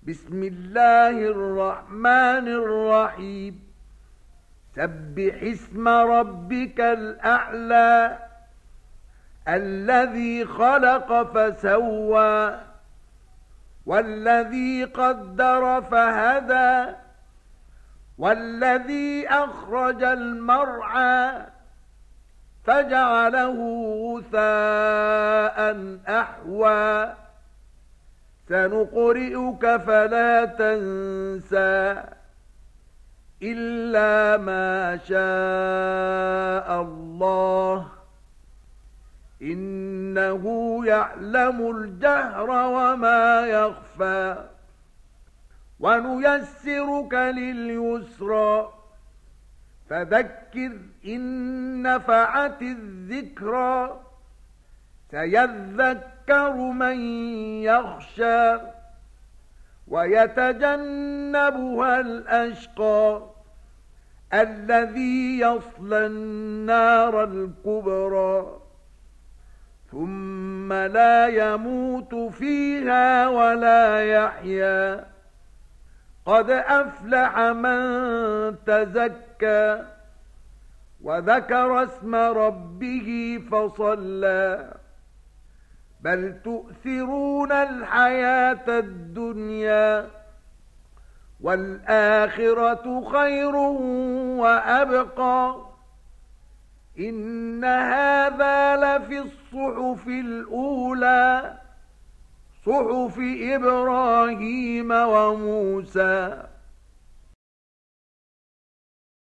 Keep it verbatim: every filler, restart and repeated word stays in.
بسم الله الرحمن الرحيم سبح اسم ربك الأعلى الذي خلق فسوى والذي قدر فهدى والذي أخرج المرعى فجعله غثاء أحوى سنقرئك فلا تنسى إلا ما شاء الله إنه يعلم الجهر وما يخفى ونيسرك لليسرى فذكر إن نفعت الذكرى سيذكر من يخشى ويتجنبها الأشقى الذي يصلى النار الكبرى ثم لا يموت فيها ولا يحيا قد أفلح من تزكى وذكر اسم ربه فصلى بل تؤثرون الحياة الدنيا والآخرة خير وأبقى إن هذا لفي الصحف الأولى صحف إبراهيم وموسى